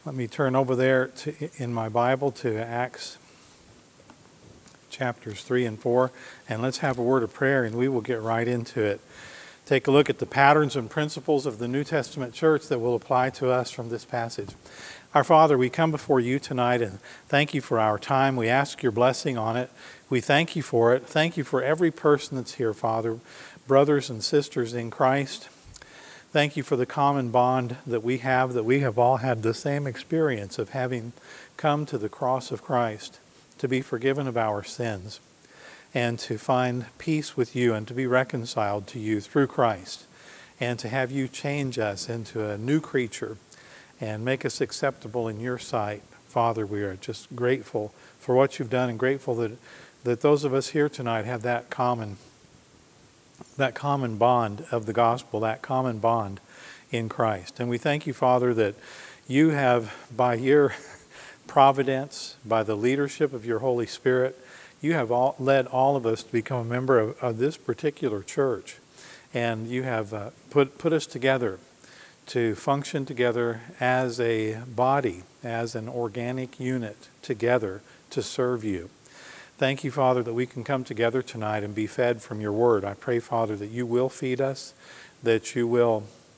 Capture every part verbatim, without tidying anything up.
Let me turn over there to, in my Bible to Acts chapters three and four, and let's have a word of prayer, and we will get right into it. Take a look at the patterns and principles of the New Testament church that will apply to us from this passage. Our Father, we come before you tonight and thank you for our time. We ask your blessing on it. We thank you for it. Thank you for every person that's here, Father, brothers and sisters in Christ. Thank you for the common bond that we have, that we have all had the same experience of having come to the cross of Christ to be forgiven of our sins and to find peace with you and to be reconciled to you through Christ and to have you change us into a new creature and make us acceptable in your sight. Father, we are just grateful for what you've done and grateful that, that those of us here tonight have that common that common bond of the gospel, that common bond in Christ. And we thank you, Father, that you have, by your providence, by the leadership of your Holy Spirit, you have all, led all of us to become a member of, of this particular church. And you have uh, put, put us together to function together as a body, as an organic unit together to serve you. Thank you, Father, that we can come together tonight and be fed from your word. I pray, Father, that you will feed us, that you will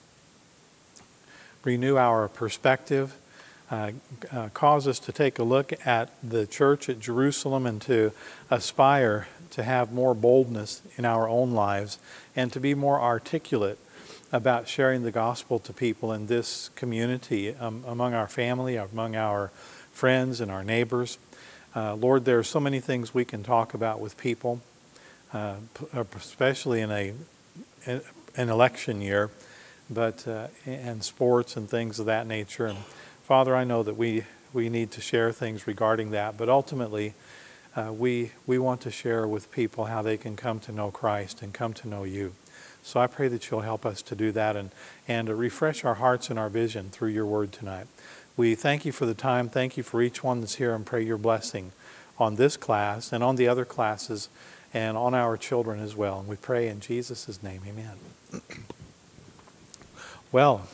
renew our perspective, uh, uh, cause us to take a look at the church at Jerusalem and to aspire to have more boldness in our own lives and to be more articulate about sharing the gospel to people in this community, um, among our family, among our friends and our neighbors. Uh, Lord, there are so many things we can talk about with people, uh, especially in a in an election year, but uh, and sports and things of that nature. And Father, I know that we, we need to share things regarding that, but ultimately uh, we we want to share with people how they can come to know Christ and come to know you. So I pray that you'll help us to do that and, and refresh our hearts and our vision through your word tonight. We thank you for the time. Thank you for each one that's here and pray your blessing on this class and on the other classes and on our children as well. And we pray in Jesus' name, amen. Well,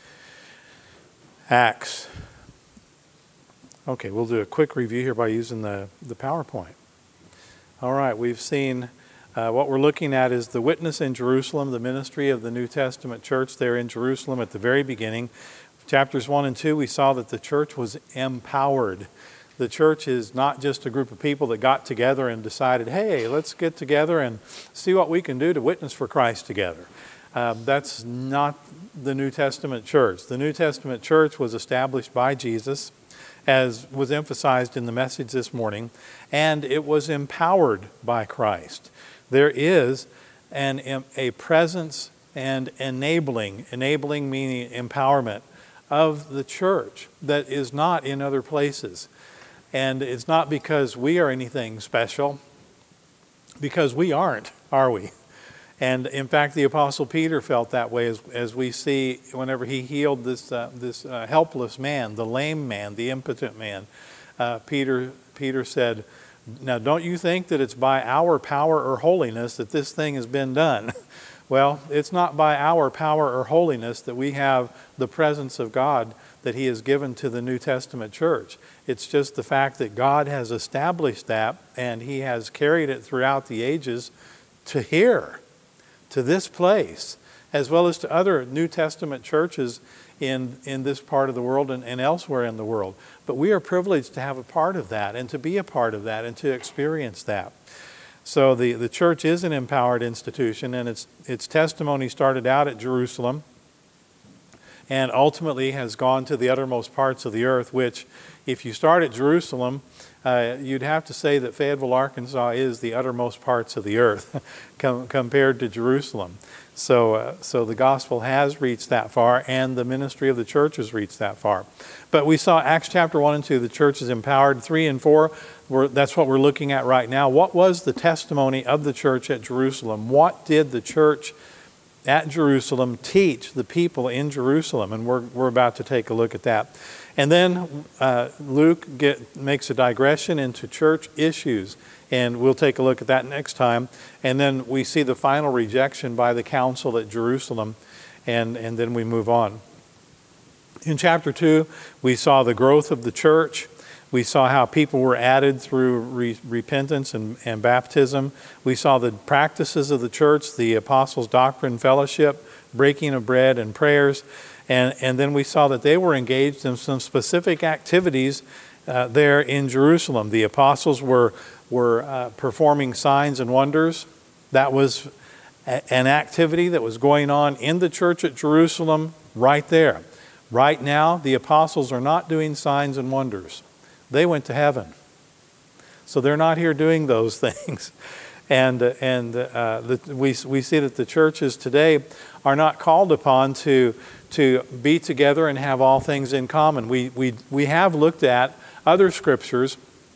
Acts. Okay, we'll do a quick review here by using the, the PowerPoint. All right, we've seen uh, what we're looking at is the witness in Jerusalem, the ministry of the New Testament church there in Jerusalem at the very beginning. Chapters one and two, we saw that the church was empowered. The church is not just a group of people that got together and decided, hey, let's get together and see what we can do to witness for Christ together. Uh, that's not the New Testament church. The New Testament church was established by Jesus, as was emphasized in the message this morning, and it was empowered by Christ. There is an, a presence and enabling, enabling meaning empowerment, of the church that is not in other places. And it's not because we are anything special, because we aren't, are we? And in fact, the Apostle Peter felt that way as, as we see whenever he healed this, uh, this uh, helpless man, the lame man, the impotent man. Uh, Peter, Peter said, now don't you think that it's by our power or holiness that this thing has been done? Well, it's not by our power or holiness that we have the presence of God that he has given to the New Testament church. It's just the fact that God has established that and he has carried it throughout the ages to here, to this place, as well as to other New Testament churches in, in this part of the world and, and elsewhere in the world. But we are privileged to have a part of that and to be a part of that and to experience that. So the, the church is an empowered institution, and its its testimony started out at Jerusalem and ultimately has gone to the uttermost parts of the earth, which if you start at Jerusalem, uh, you'd have to say that Fayetteville, Arkansas is the uttermost parts of the earth com- compared to Jerusalem. So, uh, so the gospel has reached that far, and the ministry of the church has reached that far. But we saw Acts chapter one and two, the church is empowered. three and four, we're, that's what we're looking at right now. What was the testimony of the church at Jerusalem? What did the church at Jerusalem teach the people in Jerusalem? And we're, we're about to take a look at that. And then uh, Luke get, makes a digression into church issues. And we'll take a look at that next time. And then we see the final rejection by the council at Jerusalem. And, and then we move on. In chapter two, we saw the growth of the church. We saw how people were added through re- repentance and, and baptism. We saw the practices of the church, the apostles' doctrine, fellowship, breaking of bread, and prayers. And, and then we saw that they were engaged in some specific activities uh, there in Jerusalem. The apostles were, were uh, performing signs and wonders. That was a, an activity that was going on in the church at Jerusalem right there. Right now, the apostles are not doing signs and wonders. They went to heaven. So they're not here doing those things. And, uh, and uh, the, we, we see that the churches today are not called upon to, to be together and have all things in common. We, we, we have looked at other scriptures,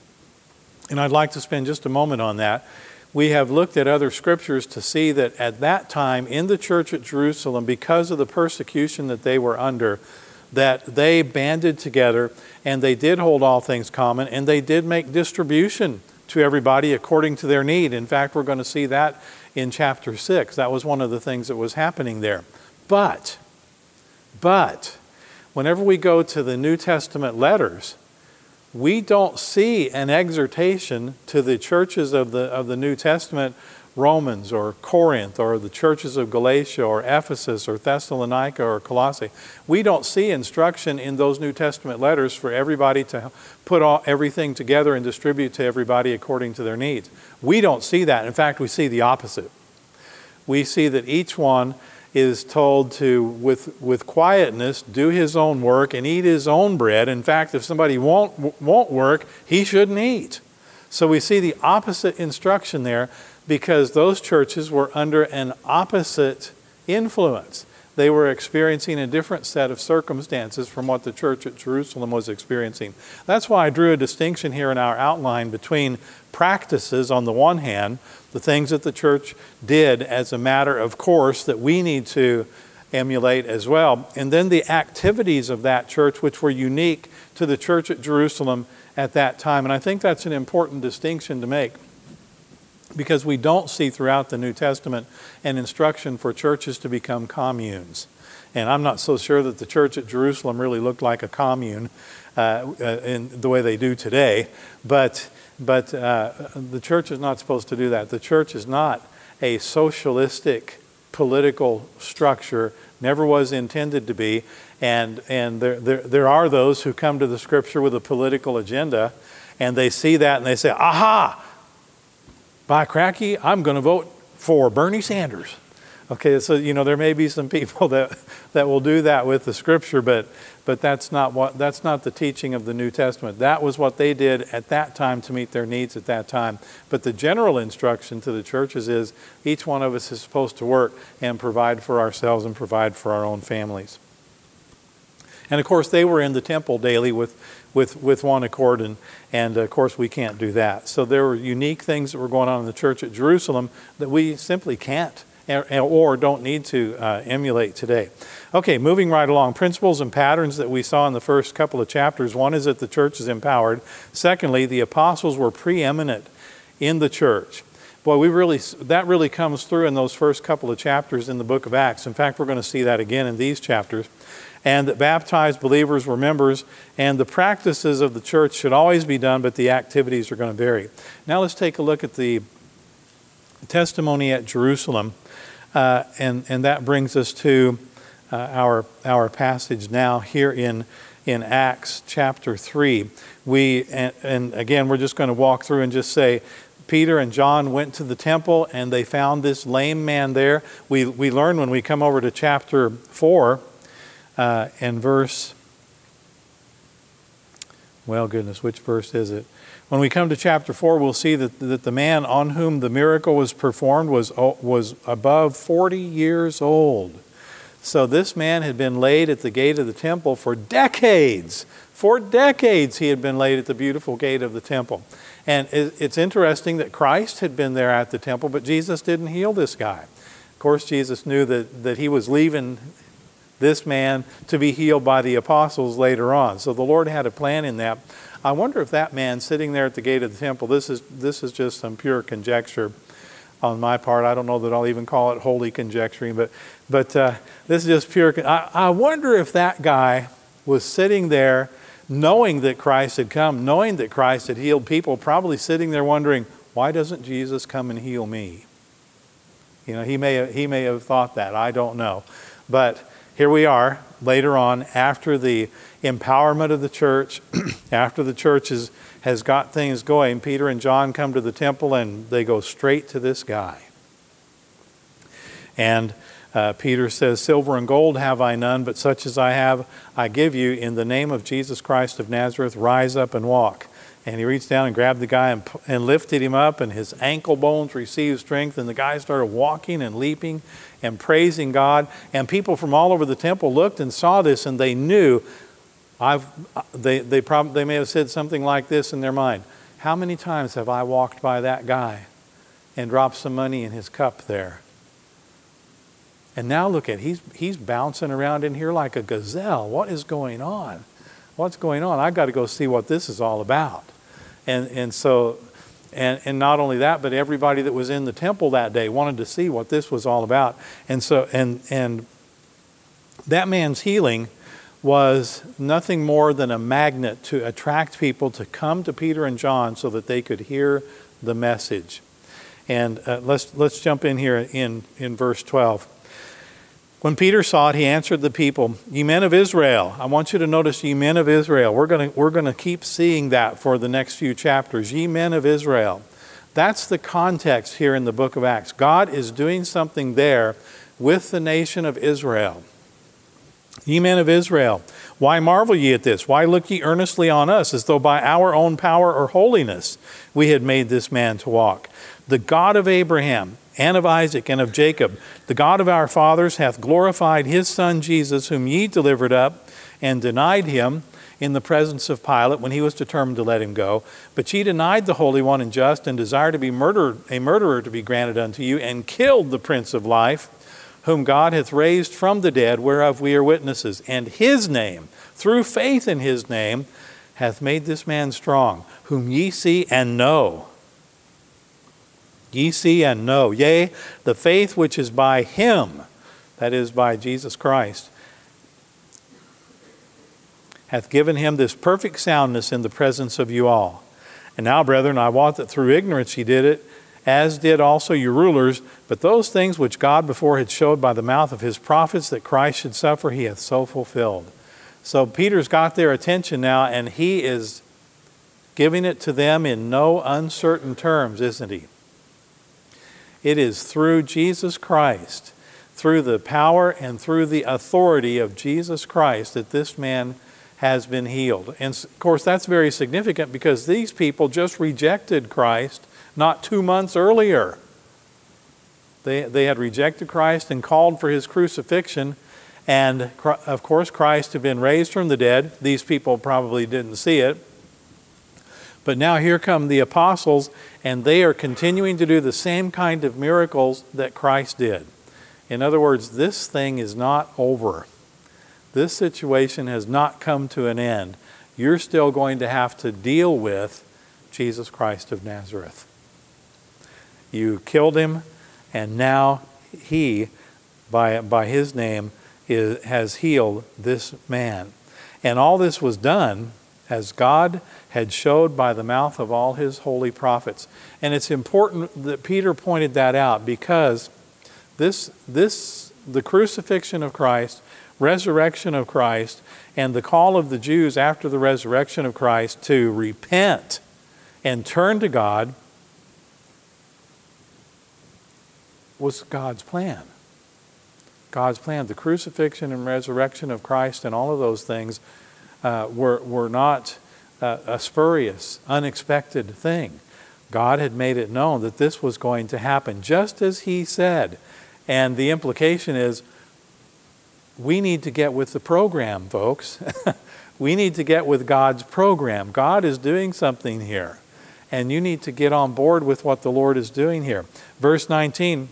and I'd like to spend just a moment on that. We have looked at other scriptures to see that at that time in the church at Jerusalem, because of the persecution that they were under, that they banded together and they did hold all things common, and they did make distribution to everybody according to their need. In fact, we're going to see that in chapter six. That was one of the things that was happening there. But, but, whenever we go to the New Testament letters, we don't see an exhortation to the churches of the, of the New Testament, Romans or Corinth or the churches of Galatia or Ephesus or Thessalonica or Colossae. We don't see instruction in those New Testament letters for everybody to put all, everything together and distribute to everybody according to their needs. We don't see that. In fact, we see the opposite. We see that each one is told to, with, with quietness, do his own work and eat his own bread. In fact, if somebody won't, won't work, he shouldn't eat. So we see the opposite instruction there, because those churches were under an opposite influence. They were experiencing a different set of circumstances from what the church at Jerusalem was experiencing. That's why I drew a distinction here in our outline between practices on the one hand, the things that the church did as a matter of course that we need to emulate as well, and then the activities of that church which were unique to the church at Jerusalem at that time. And I think that's an important distinction to make, because we don't see throughout the New Testament an instruction for churches to become communes. And I'm not so sure that the church at Jerusalem really looked like a commune uh, in the way they do today. But, but uh, the church is not supposed to do that. The church is not a socialistic political structure, never was intended to be. And, and there, there, there are those who come to the Scripture with a political agenda, and they see that and they say, aha! By cracky, I'm going to vote for Bernie Sanders. Okay, so you know there may be some people that that will do that with the Scripture, but but that's not what that's not the teaching of the New Testament. That was what they did at that time to meet their needs at that time. But the general instruction to the churches is each one of us is supposed to work and provide for ourselves and provide for our own families. And of course, they were in the temple daily with, with, with one accord, and, and of course, we can't do that. So there were unique things that were going on in the church at Jerusalem that we simply can't or don't need to uh, emulate today. Okay, moving right along. Principles and patterns that we saw in the first couple of chapters. One is that the church is empowered. Secondly, the apostles were preeminent in the church. Boy, we really that really comes through in those first couple of chapters in the book of Acts. In fact, we're going to see that again in these chapters. And that baptized believers were members, and the practices of the church should always be done, but the activities are going to vary. Now let's take a look at the testimony at Jerusalem, uh, and, and that brings us to uh, our, our passage now here in, in Acts chapter three. We, and, and again, we're just going to walk through and just say, Peter and John went to the temple and they found this lame man there. We, we learn when we come over to chapter four, Uh, and verse, well, goodness, which verse is it? When we come to chapter four, we'll see that, that the man on whom the miracle was performed was, was above forty years old. So this man had been laid at the gate of the temple for decades. For decades he had been laid at the beautiful gate of the temple. And it's interesting that Christ had been there at the temple, but Jesus didn't heal this guy. Of course, Jesus knew that, that he was leaving this man to be healed by the apostles later on. So the Lord had a plan in that. I wonder if that man sitting there at the gate of the temple, this is this is just some pure conjecture on my part. I don't know that I'll even call it holy conjecturing, but but uh, this is just pure. I, I wonder if that guy was sitting there knowing that Christ had come, knowing that Christ had healed people, probably sitting there wondering, why doesn't Jesus come and heal me? You know, he may have, he may have thought that. I don't know. But here we are later on after the empowerment of the church, after the church is, has got things going. Peter and John come to the temple and they go straight to this guy. And uh, Peter says, silver and gold have I none, but such as I have I give you. In the name of Jesus Christ of Nazareth, rise up and walk. And he reached down and grabbed the guy and, and lifted him up, and his ankle bones received strength, and the guy started walking and leaping and praising God. And people from all over the temple looked and saw this, and they knew, I've, they, they, prob- they may have said something like this in their mind, how many times have I walked by that guy and dropped some money in his cup there? And now look at, he's, he's bouncing around in here like a gazelle. What is going on? What's going on? I've got to go see what this is all about. And and so, and, and not only that, but everybody that was in the temple that day wanted to see what this was all about. And so, and and that man's healing was nothing more than a magnet to attract people to come to Peter and John so that they could hear the message. And uh, let's let's jump in here in, in verse twelve. When Peter saw it, he answered the people, ye men of Israel. I want you to notice, ye men of Israel. We're going to, we're going to keep seeing that for the next few chapters. Ye men of Israel. That's the context here in the book of Acts. God is doing something there with the nation of Israel. Ye men of Israel, why marvel ye at this? Why look ye earnestly on us, as though by our own power or holiness we had made this man to walk? The God of Abraham, and of Isaac, and of Jacob, the God of our fathers, hath glorified his Son Jesus, whom ye delivered up and denied him in the presence of Pilate when he was determined to let him go. But ye denied the Holy One and just, and desired to be murdered, a murderer to be granted unto you, and killed the Prince of Life, whom God hath raised from the dead, whereof we are witnesses. And his name, through faith in his name, hath made this man strong, whom ye see and know. Ye see and know, yea, the faith which is by him, that is by Jesus Christ, hath given him this perfect soundness in the presence of you all. And now, brethren, I wot that through ignorance ye did it, as did also your rulers. But those things which God before had showed by the mouth of his prophets that Christ should suffer, he hath so fulfilled. So Peter's got their attention now, and he is giving it to them in no uncertain terms, isn't he? It is through Jesus Christ, through the power and through the authority of Jesus Christ, that this man has been healed. And of course, that's very significant because these people just rejected Christ not two months earlier. They, they had rejected Christ and called for his crucifixion. And of course, Christ had been raised from the dead. These people probably didn't see it. But now here come the apostles, and they are continuing to do the same kind of miracles that Christ did. In other words, this thing is not over. This situation has not come to an end. You're still going to have to deal with Jesus Christ of Nazareth. You killed him, and now he, by, by his name, is, has healed this man. And all this was done as God had showed by the mouth of all his holy prophets. And it's important that Peter pointed that out because this, this, the crucifixion of Christ, resurrection of Christ, and the call of the Jews after the resurrection of Christ to repent and turn to God was God's plan. God's plan. The crucifixion and resurrection of Christ and all of those things uh, were, were not uh, a spurious, unexpected thing. God had made it known that this was going to happen, just as he said. And the implication is, we need to get with the program, folks. We need to get with God's program. God is doing something here. And you need to get on board with what the Lord is doing here. Verse nineteen,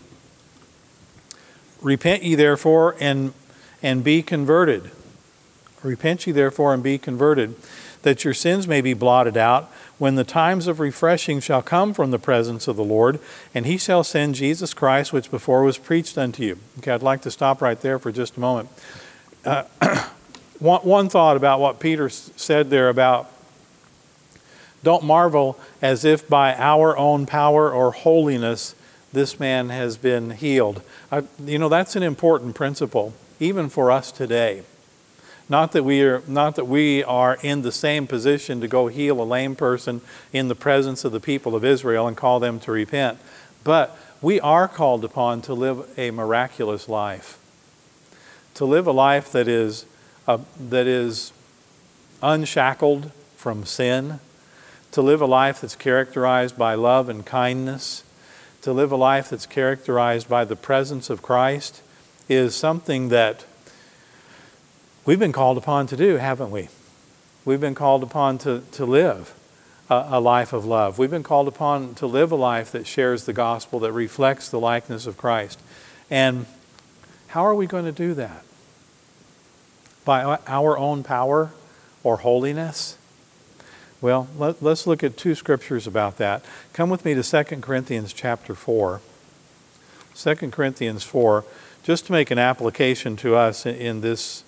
repent ye therefore and, and be converted. Repent ye therefore and be converted, that your sins may be blotted out, when the times of refreshing shall come from the presence of the Lord, and he shall send Jesus Christ, which before was preached unto you. Okay, I'd like to stop right there for just a moment. Uh, one, one thought about what Peter said there about don't marvel as if by our own power or holiness this man has been healed. I, you know, that's an important principle, even for us today. Not that we are not that we are in the same position to go heal a lame person in the presence of the people of Israel and call them to repent, but we are called upon to live a miraculous life, to live a life that is uh, that is unshackled from sin, to live a life that's characterized by love and kindness, to live a life that's characterized by the presence of Christ is something that we've been called upon to do, haven't we? We've been called upon to, to live a, a life of love. We've been called upon to live a life that shares the gospel, that reflects the likeness of Christ. And how are we going to do that? By our own power or holiness? Well, let, let's look at two scriptures about that. Come with me to Second Corinthians chapter four. Second Corinthians four, just to make an application to us in, in this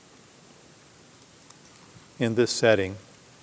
in this setting.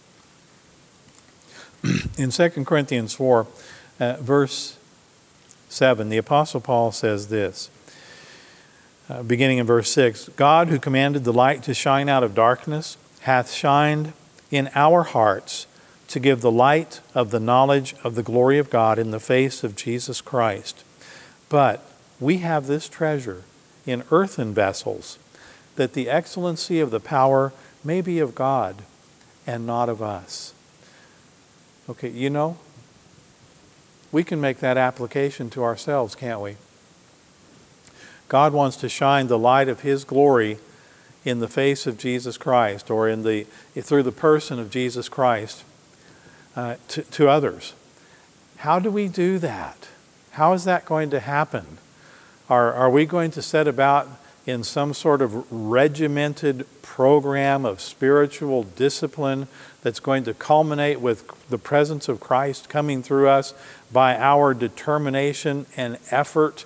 In Second Corinthians four, uh, verse seven, the Apostle Paul says this, uh, beginning in verse six, God who commanded the light to shine out of darkness hath shined in our hearts to give the light of the knowledge of the glory of God in the face of Jesus Christ. But we have this treasure in earthen vessels, that the excellency of the power may be of God and not of us. Okay, you know, we can make that application to ourselves, can't we? God wants to shine the light of His glory in the face of Jesus Christ, or in the through the person of Jesus Christ uh, to, to others. How do we do that? How is that going to happen? Are, are we going to set about in some sort of regimented program of spiritual discipline that's going to culminate with the presence of Christ coming through us by our determination and effort?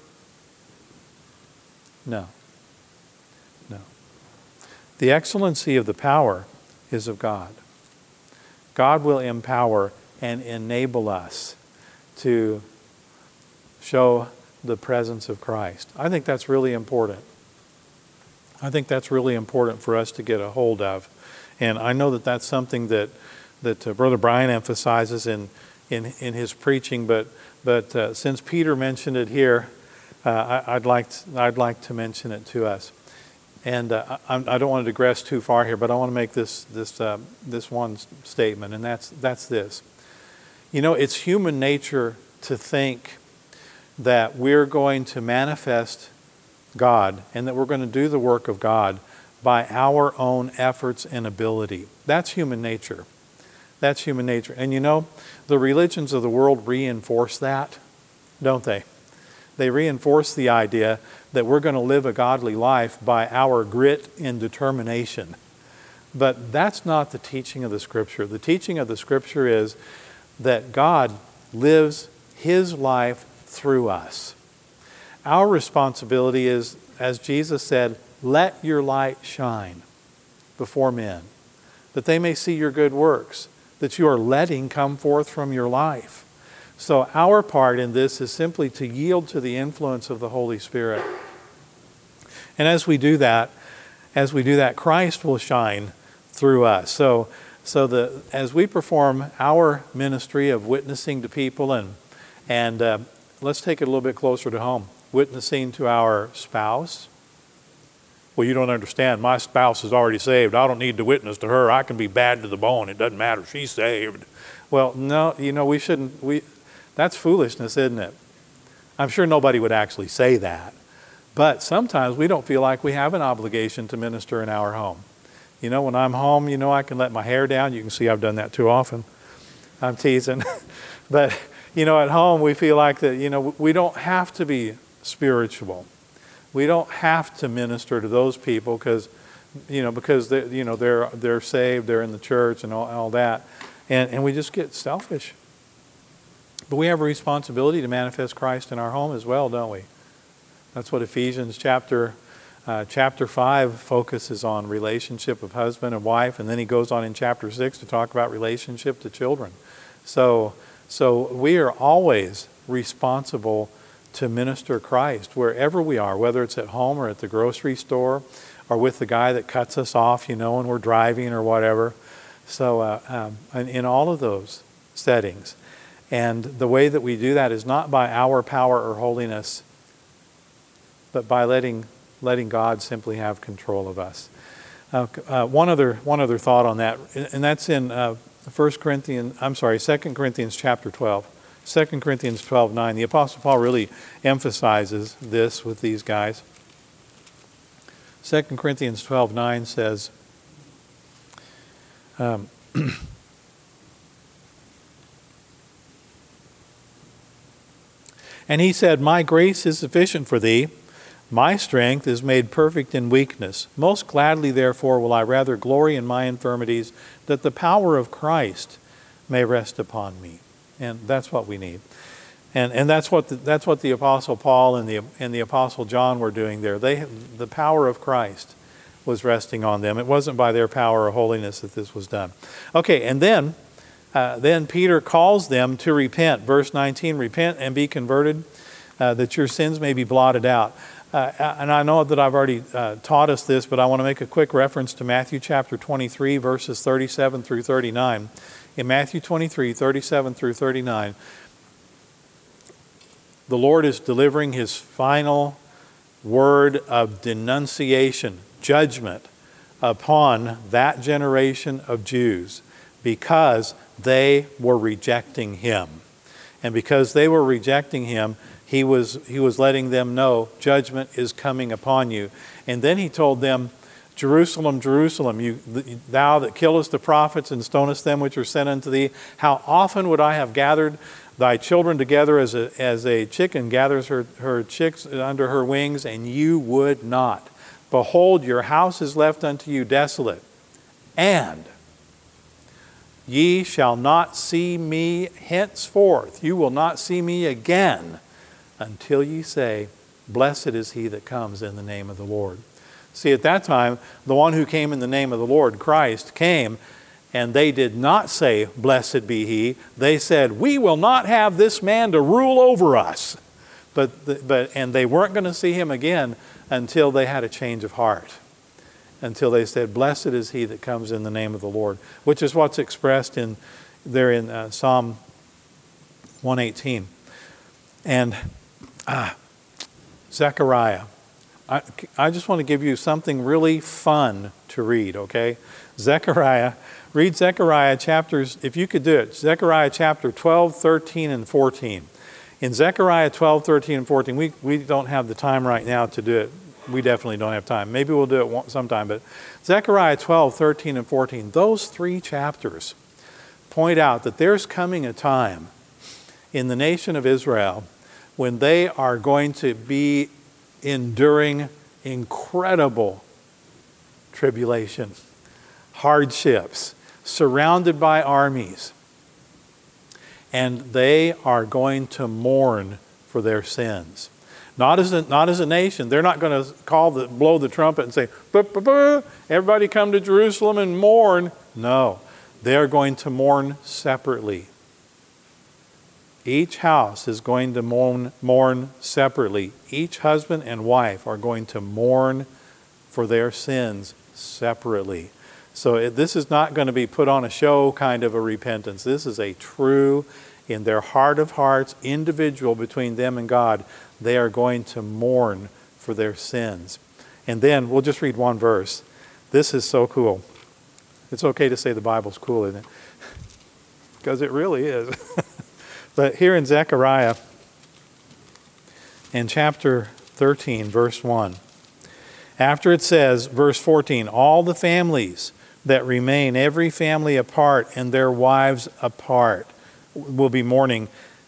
No. No. The excellency of the power is of God. God will empower and enable us to show the presence of Christ. I think that's really important. I think that's really important for us to get a hold of. And I know that that's something that that uh, Brother Brian emphasizes in in, in his preaching, but but uh, since Peter mentioned it here, uh, I, I'd like to, I'd like to mention it to us. And uh, I, I don't want to digress too far here, but I want to make this this uh, this one statement, and that's that's this. You know, it's human nature to think that we're going to manifest God and that we're going to do the work of God by our own efforts and ability. That's human nature. That's human nature. And you know, the religions of the world reinforce that, don't they? They reinforce the idea that we're going to live a godly life by our grit and determination. But that's not the teaching of the Scripture. The teaching of the Scripture is that God lives His life through us. Our responsibility is, as Jesus said, let your light shine before men, that they may see your good works, that you are letting come forth from your life. So our part in this is simply to yield to the influence of the Holy Spirit. And as we do that, as we do that, Christ will shine through us. So, so the as we perform our ministry of witnessing to people, and and uh, let's take it a little bit closer to home, witnessing to our spouse. Well, you don't understand. My spouse is already saved. I don't need to witness to her. I can be bad to the bone. It doesn't matter. She's saved. Well, no, you know, we shouldn't. We that's foolishness, isn't it? I'm sure nobody would actually say that. But sometimes we don't feel like we have an obligation to minister in our home. You know, when I'm home, you know, I can let my hair down. You can see I've done that too often. I'm teasing. But, you know, at home we feel like that, you know, we don't have to be spiritual. We don't have to minister to those people because, you know, because they, you know, they're they're saved, they're in the church and all, all that. And, and we just get selfish. But we have a responsibility to manifest Christ in our home as well, don't we? That's what Ephesians chapter Uh, chapter five focuses on relationship of husband and wife, and then he goes on in chapter six to talk about relationship to children. So, so we are always responsible to minister Christ wherever we are, whether it's at home or at the grocery store or with the guy that cuts us off, you know, when we're driving or whatever. So uh, um, in, in all of those settings. And the way that we do that is not by our power or holiness, but by letting letting God simply have control of us. Uh, uh, one other one other thought on that, and that's in uh, First Corinthians. I'm sorry, Second Corinthians chapter twelve. Second Corinthians twelve nine. The Apostle Paul really emphasizes this with these guys. Second Corinthians twelve nine says, um, and he said, "My grace is sufficient for thee. My strength is made perfect in weakness. Most gladly, therefore, will I rather glory in my infirmities, that the power of Christ may rest upon me." And that's what we need. And and that's what the, that's what the Apostle Paul and the and the Apostle John were doing there. They the power of Christ was resting on them. It wasn't by their power or holiness that this was done. Okay, and then uh, then Peter calls them to repent. Verse nineteen: "Repent and be converted, uh, that your sins may be blotted out." Uh, and I know that I've already uh, taught us this, but I want to make a quick reference to Matthew chapter twenty-three, verses thirty-seven through thirty-nine. In Matthew twenty-three, thirty-seven through thirty-nine, the Lord is delivering his final word of denunciation, judgment upon that generation of Jews because they were rejecting him. And because they were rejecting him, He was he was letting them know judgment is coming upon you. And then he told them, "Jerusalem, Jerusalem, you, thou that killest the prophets and stonest them which are sent unto thee, how often would I have gathered thy children together as a, as a chicken gathers her, her chicks under her wings, and you would not. Behold, your house is left unto you desolate. And ye shall not see me henceforth." You will not see me again until ye say, "Blessed is he that comes in the name of the Lord." See, at that time, the one who came in the name of the Lord, Christ, came, and they did not say, "Blessed be he." They said, "We will not have this man to rule over us." But, but and they weren't going to see him again until they had a change of heart. Until they said, "Blessed is he that comes in the name of the Lord," which is what's expressed in there in uh, Psalm one eighteen. And ah, Zechariah. I, I just want to give you something really fun to read, okay? Zechariah. Read Zechariah chapters, if you could do it, Zechariah chapter twelve, thirteen, and fourteen. In Zechariah twelve, thirteen, and fourteen, we, we don't have the time right now to do it. We definitely don't have time. Maybe we'll do it sometime. But Zechariah twelve, thirteen, and fourteen, those three chapters point out that there's coming a time in the nation of Israel when they are going to be enduring incredible tribulation, hardships, surrounded by armies. And they are going to mourn for their sins. Not as a, not as a nation. They're not going to call the, blow the trumpet and say, "Buh, buh, buh, everybody come to Jerusalem and mourn." No, they're going to mourn separately. Each house is going to mourn, mourn separately. Each husband and wife are going to mourn for their sins separately. So it, this is not going to be put on a show kind of a repentance. This is a true, in their heart of hearts, individual between them and God. They are going to mourn for their sins. And then we'll just read one verse. This is so cool. It's okay to say the Bible's cool, isn't it? Because it really is. But here in Zechariah, in chapter thirteen, verse one, after it says, verse fourteen, "All the families that remain, every family apart, and their wives apart, will be mourning."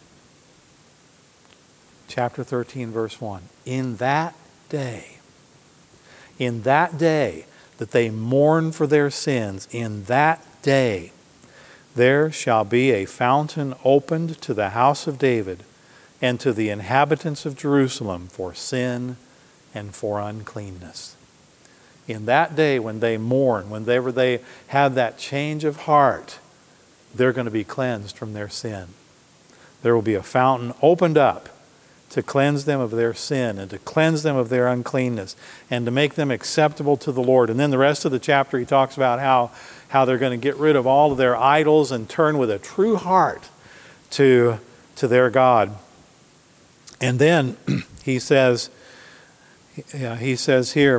Chapter thirteen, verse one, "In that day, in that day that they mourn for their sins, in that day, there shall be a fountain opened to the house of David and to the inhabitants of Jerusalem for sin and for uncleanness. In that day when they mourn, whenever they have that change of heart, they're going to be cleansed from their sin. There will be a fountain opened up to cleanse them of their sin and to cleanse them of their uncleanness and to make them acceptable to the Lord. And then the rest of the chapter he talks about how, how they're going to get rid of all of their idols and turn with a true heart to, to their God. And then he says, he says here,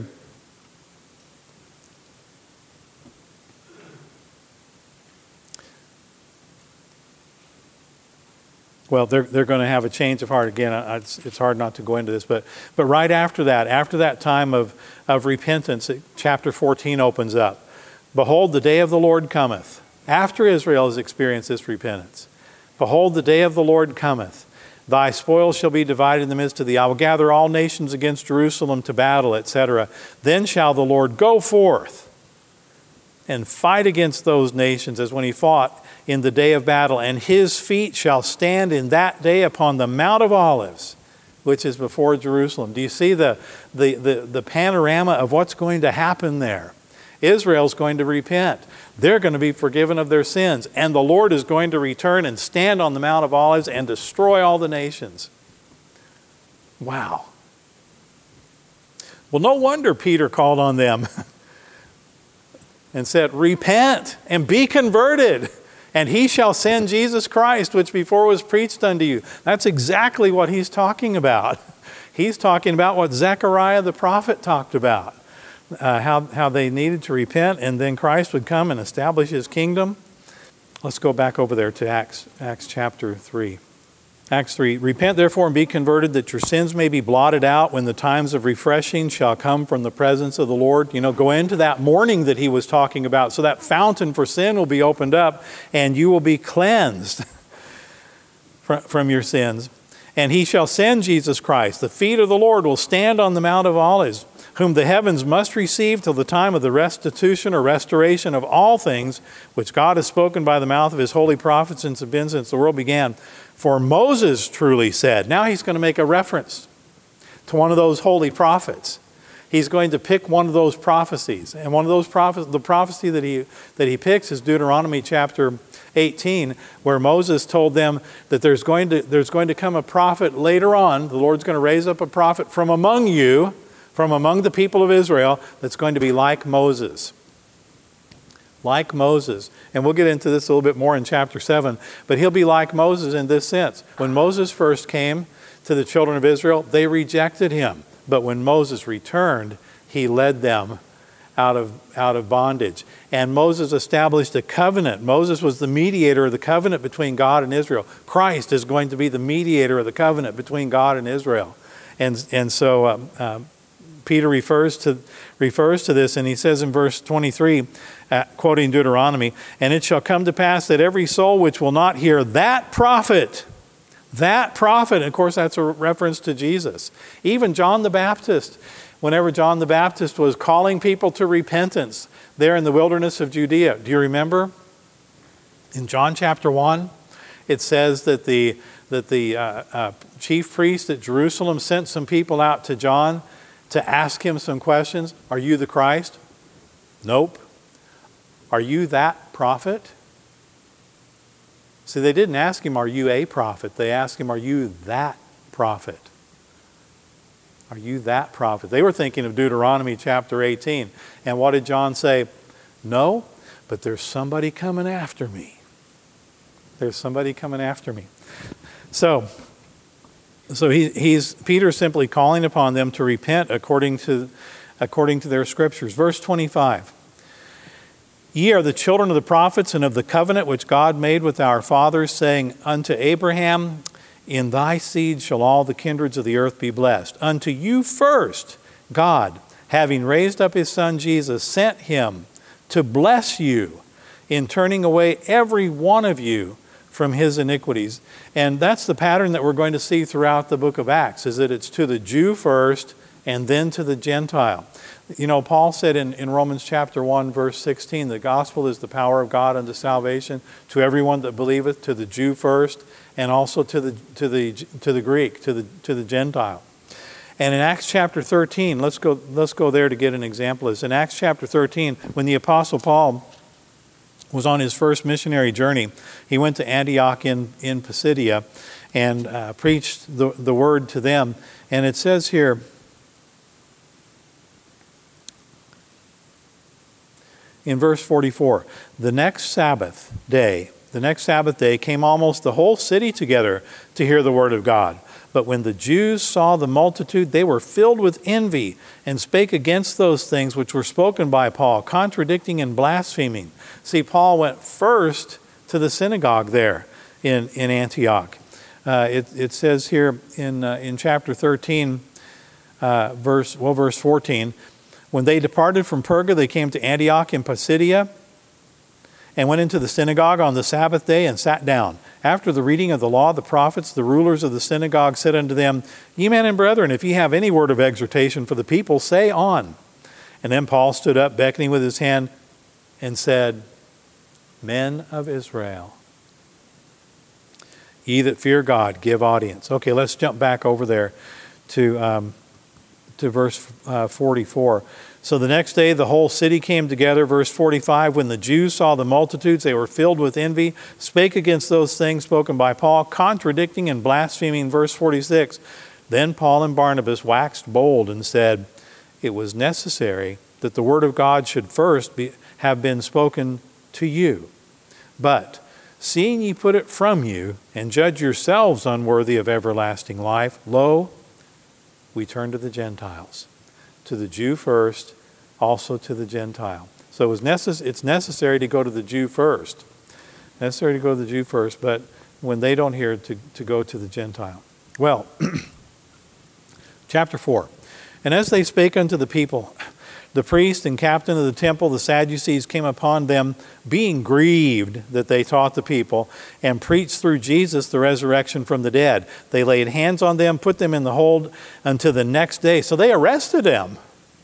well, they're, they're going to have a change of heart. Again, it's, it's hard not to go into this. But, but right after that, after that time of, of repentance, chapter fourteen opens up. Behold, the day of the Lord cometh. After Israel has experienced this repentance. Behold, the day of the Lord cometh. Thy spoils shall be divided in the midst of thee. I will gather all nations against Jerusalem to battle, et cetera. Then shall the Lord go forth and fight against those nations as when he fought in the day of battle, and his feet shall stand in that day upon the Mount of Olives, which is before Jerusalem. Do you see the, the, the, the panorama of what's going to happen there? Israel's going to repent. They're going to be forgiven of their sins, and the Lord is going to return and stand on the Mount of Olives and destroy all the nations. Wow. Well, no wonder Peter called on them and said, repent and be converted, and he shall send Jesus Christ, which before was preached unto you. That's exactly what he's talking about. He's talking about what Zechariah the prophet talked about, uh, how, how they needed to repent, and then Christ would come and establish his kingdom. Let's go back over there to Acts, Acts chapter three. Acts three, repent therefore and be converted, that your sins may be blotted out when the times of refreshing shall come from the presence of the Lord. You know, go into that mourning that he was talking about. So that fountain for sin will be opened up and you will be cleansed from your sins. And he shall send Jesus Christ. The feet of the Lord will stand on the Mount of Olives, whom the heavens must receive till the time of the restitution or restoration of all things, which God has spoken by the mouth of his holy prophets since have been since the world began. For Moses truly said. Now he's going to make a reference to one of those holy prophets. He's going to pick one of those prophecies. And one of those prophecies, the prophecy that he, that he picks is Deuteronomy chapter eighteen, where Moses told them that there's going to, there's going to come a prophet later on. The Lord's going to raise up a prophet from among you, from among the people of Israel, that's going to be like Moses. Like Moses. And we'll get into this a little bit more in chapter seven. But he'll be like Moses in this sense. When Moses first came to the children of Israel, they rejected him. But when Moses returned, he led them out of, out of bondage. And Moses established a covenant. Moses was the mediator of the covenant between God and Israel. Christ is going to be the mediator of the covenant between God and Israel. And, and so um, um, Peter refers to, refers to this, and he says in verse twenty-three, uh, quoting Deuteronomy, and it shall come to pass that every soul which will not hear that prophet, that prophet, and of course that's a reference to Jesus. Even John the Baptist, whenever John the Baptist was calling people to repentance there in the wilderness of Judea, do you remember? In John chapter one, it says that the, that the uh, uh, chief priest at Jerusalem sent some people out to John to ask him some questions. Are you the Christ? Nope. Are you that prophet? See, they didn't ask him, are you a prophet? They asked him, are you that prophet? Are you that prophet? They were thinking of Deuteronomy chapter eighteen. And what did John say? No, but there's somebody coming after me. There's somebody coming after me. So, So he, he's Peter's simply calling upon them to repent according to, according to their scriptures. Verse twenty-five. Ye are the children of the prophets and of the covenant which God made with our fathers, saying unto Abraham, in thy seed shall all the kindreds of the earth be blessed. Unto you first, God, having raised up his son Jesus, sent him to bless you in turning away every one of you from his iniquities. And that's the pattern that we're going to see throughout the book of Acts, is that it's to the Jew first and then to the Gentile. You know, Paul said in, in Romans chapter one, verse sixteen, the gospel is the power of God unto salvation to everyone that believeth, to the Jew first, and also to the to the to the Greek, to the to the Gentile. And in Acts chapter thirteen, let's go, let's go there to get an example of this. In Acts chapter thirteen, when the Apostle Paul was on his first missionary journey, he went to Antioch in, in Pisidia and uh, preached the, the word to them. And it says here, in verse forty-four, the next Sabbath day, the next Sabbath day came almost the whole city together to hear the word of God. But when the Jews saw the multitude, they were filled with envy and spake against those things which were spoken by Paul, contradicting and blaspheming. See, Paul went first to the synagogue there in, in Antioch. Uh, it, it says here in, uh, in chapter thirteen, uh, verse, well, verse fourteen, when they departed from Perga, they came to Antioch in Pisidia and went into the synagogue on the Sabbath day and sat down. After the reading of the law, the prophets, the rulers of the synagogue said unto them, Ye men and brethren, if ye have any word of exhortation for the people, say on. And then Paul stood up, beckoning with his hand, and said, Men of Israel, ye that fear God, give audience. Okay, let's jump back over there to, um, to verse uh, forty-four. So the next day the whole city came together, verse forty-five, when the Jews saw the multitudes, they were filled with envy, spake against those things spoken by Paul, contradicting and blaspheming, verse forty-six. Then Paul and Barnabas waxed bold and said, It was necessary that the word of God should first be, have been spoken to you. But seeing ye put it from you, and judge yourselves unworthy of everlasting life, lo, we turn to the Gentiles. To the Jew first, also to the Gentile. So it was necess- it's necessary to go to the Jew first. Necessary to go to the Jew first, but when they don't hear, to, to go to the Gentile. Well, chapter four. And as they spake unto the people, the priest and captain of the temple, the Sadducees, came upon them, being grieved that they taught the people, and preached through Jesus the resurrection from the dead. They laid hands on them, put them in the hold until the next day. So they arrested them.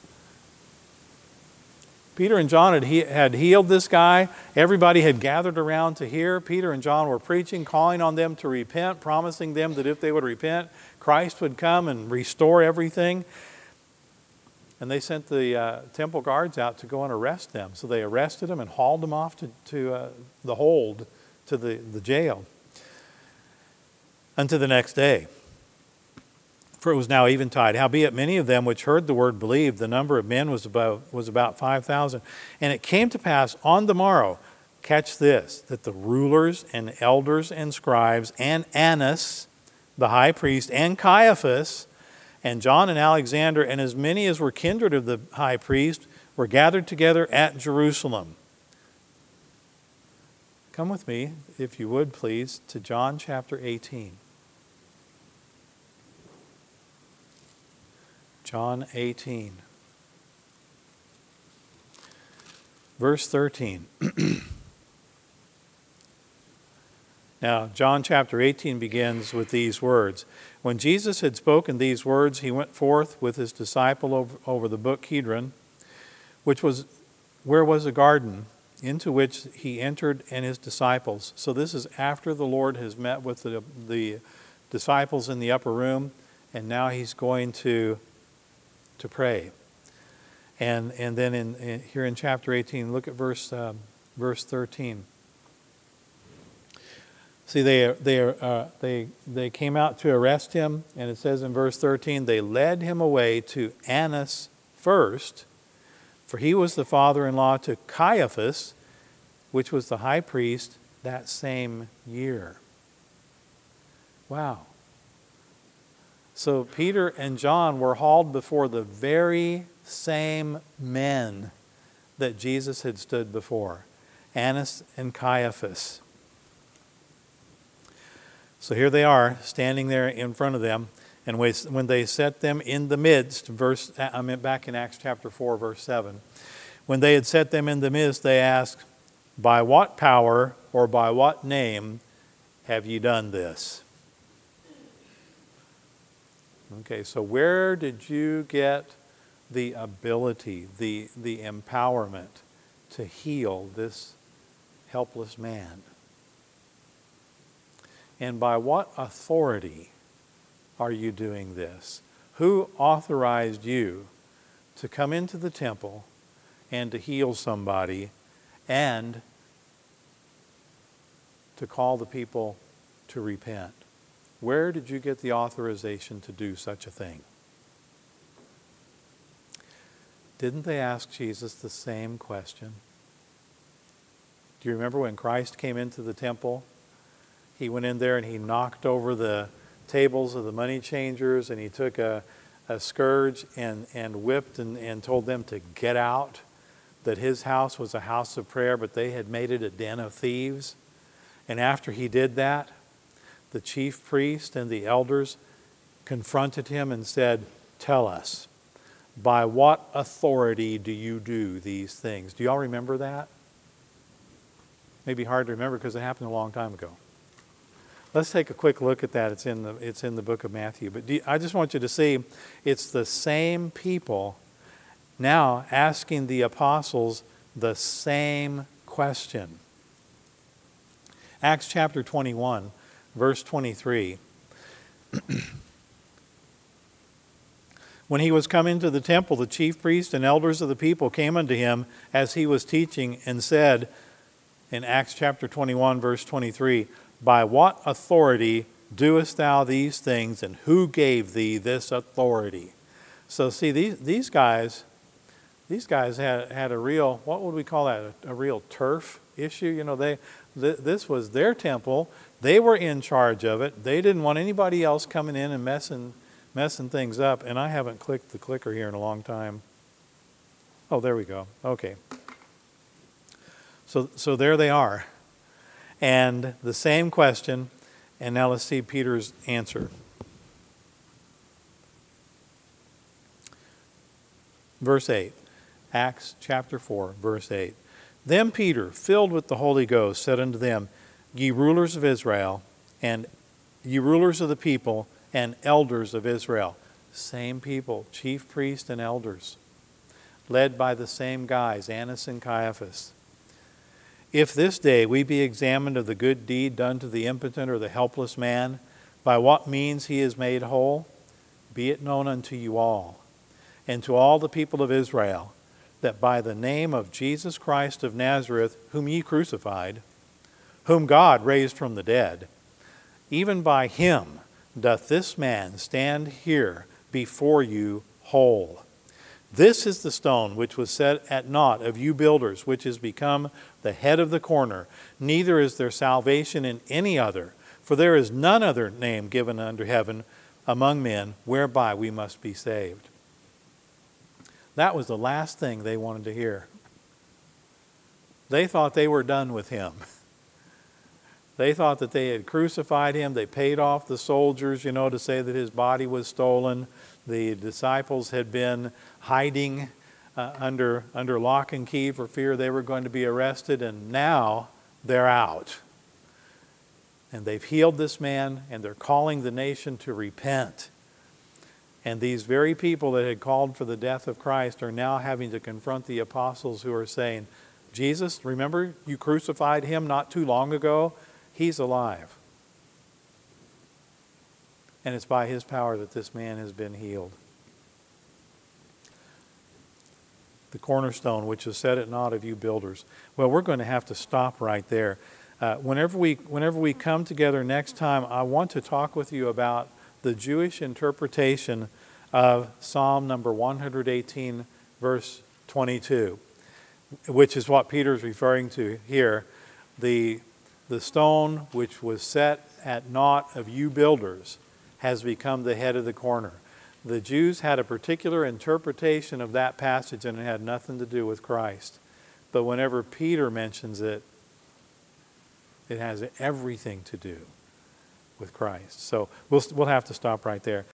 Peter and John had, he, had healed this guy. Everybody had gathered around to hear. Peter and John were preaching, calling on them to repent, promising them that if they would repent, Christ would come and restore everything. And they sent the uh, temple guards out to go and arrest them. So they arrested them and hauled them off to, to uh, the hold, to the, the jail, unto the next day. For it was now eventide. Howbeit many of them which heard the word believed. The number of men was about, was about five thousand. And it came to pass on the morrow, catch this, that the rulers and elders and scribes and Annas, the high priest, and Caiaphas, and John and Alexander, and as many as were kindred of the high priest, were gathered together at Jerusalem. Come with me, if you would please, to John chapter eighteen. John eighteen. Verse thirteen. Now, John chapter eighteen begins with these words. When Jesus had spoken these words, he went forth with his disciple over, over the brook Kidron, which was where was a garden, into which he entered and his disciples. So this is after the Lord has met with the, the disciples in the upper room, and now he's going to, to pray. And and then in, in here in chapter eighteen, look at verse um, verse thirteen. See, they they uh, they they came out to arrest him, and it says in verse thirteen, they led him away to Annas first, for he was the father-in-law to Caiaphas, which was the high priest that same year. Wow. So Peter and John were hauled before the very same men that Jesus had stood before, Annas and Caiaphas. So here they are, standing there in front of them, and when they set them in the midst, verse I mean back in Acts chapter four, verse seven, when they had set them in the midst, they asked, By what power or by what name have ye done this? Okay, so where did you get the ability, the, the empowerment to heal this helpless man? And by what authority are you doing this? Who authorized you to come into the temple and to heal somebody and to call the people to repent? Where did you get the authorization to do such a thing? Didn't they ask Jesus the same question? Do you remember when Christ came into the temple? He went in there and he knocked over the tables of the money changers, and he took a, a scourge and, and whipped and, and told them to get out, that his house was a house of prayer, but they had made it a den of thieves. And after he did that, the chief priest and the elders confronted him and said, "Tell us, by what authority do you do these things?" Do y'all remember that? Maybe hard to remember because it happened a long time ago. Let's take a quick look at that. It's in the, it's in the book of Matthew. But do you, I just want you to see it's the same people now asking the apostles the same question. Acts chapter twenty-one, verse twenty-three. When he was come into the temple, the chief priests and elders of the people came unto him as he was teaching, and said, in Acts chapter twenty-one, verse twenty-three, "By what authority doest thou these things, and who gave thee this authority?" So see, these these guys, these guys had had a real, what would we call that? A, a real turf issue. You know, they th- this was their temple. They were in charge of it. They didn't want anybody else coming in and messing messing things up. And I haven't clicked the clicker here in a long time. Oh, there we go. Okay. So so there they are. And the same question, and now let's see Peter's answer. Verse eight, Acts chapter four, verse eight. Then Peter, filled with the Holy Ghost, said unto them, Ye rulers of Israel, and ye rulers of the people, and elders of Israel. Same people, chief priests and elders, led by the same guys, Annas and Caiaphas. If this day we be examined of the good deed done to the impotent or the helpless man, by what means he is made whole, be it known unto you all, and to all the people of Israel, that by the name of Jesus Christ of Nazareth, whom ye crucified, whom God raised from the dead, even by him doth this man stand here before you whole. This is the stone which was set at naught of you builders, which is become the head of the corner. Neither is there salvation in any other, for there is none other name given under heaven among men whereby we must be saved. That was the last thing they wanted to hear. They thought they were done with him. They thought that they had crucified him. They paid off the soldiers, you know, to say that his body was stolen. The disciples had been hiding uh, under, under lock and key for fear they were going to be arrested, and now they're out. And they've healed this man, and they're calling the nation to repent. And these very people that had called for the death of Christ are now having to confront the apostles who are saying, Jesus, remember you crucified him not too long ago? He's alive. And it's by his power that this man has been healed. The cornerstone, which is set at naught of you builders. Well, we're going to have to stop right there. Uh, whenever we whenever we come together next time, I want to talk with you about the Jewish interpretation of Psalm number one hundred eighteen, verse twenty-two, which is what Peter's referring to here. The, the stone which was set at naught of you builders has become the head of the corner. The Jews had a particular interpretation of that passage, and it had nothing to do with Christ. But whenever Peter mentions it, it has everything to do with Christ. So we'll we'll have to stop right there.